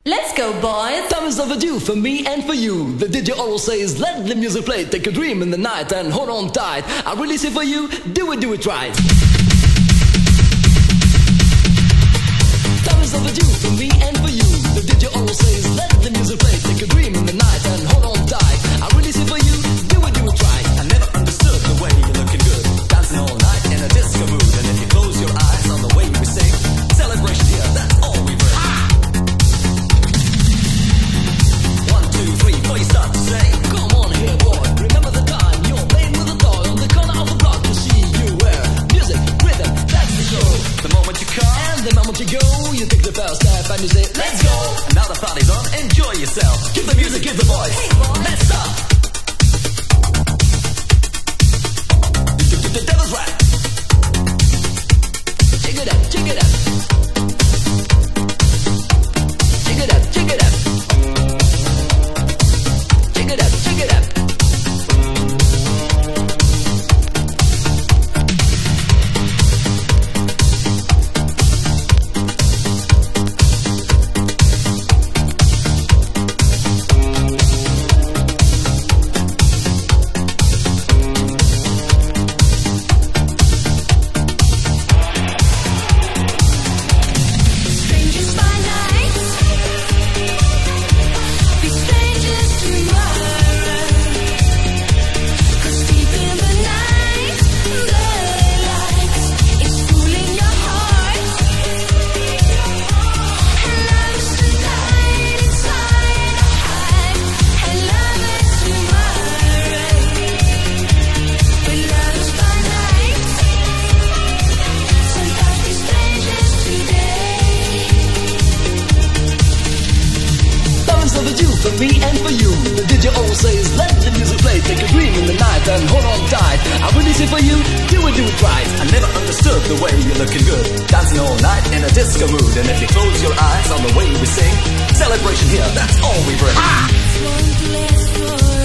Let's go, boys. Time is overdue for me and for you. The DJ Oral says, let the music play. Take a dream in the night and hold on tight. I release it for you. Do it right. Time is overdue for me and for you. The DJ Oral says, let the music play. Take a dream in the night and hold on tight. I release it for you. Do it right. I never understood the way you're looking good. Dancing all night in a disco mood. And if you close your eyes on the way we sing, celebration here, that's all we bring. Before you start to say, come on here, boy. Remember the time you're playing with a toy on the corner of the block to see you wear music, rhythm, that's the show. The moment you come and the moment you go, you take the first step and you say, let's go. And now the party's on, enjoy yourself. Give the music, give the voice. Hey, boy. Let's start. The devil's right. Check it out, check it out. Check it out, check it out. Check it out, check it out. For me and for you, the DJ always says, let the music play, take a dream in the night and hold on tight. I release it for you, do it right. I never understood the way you're looking good, dancing all night in a disco mood. And if you close your eyes on the way we sing, celebration here, that's all we bring. Won't last forever.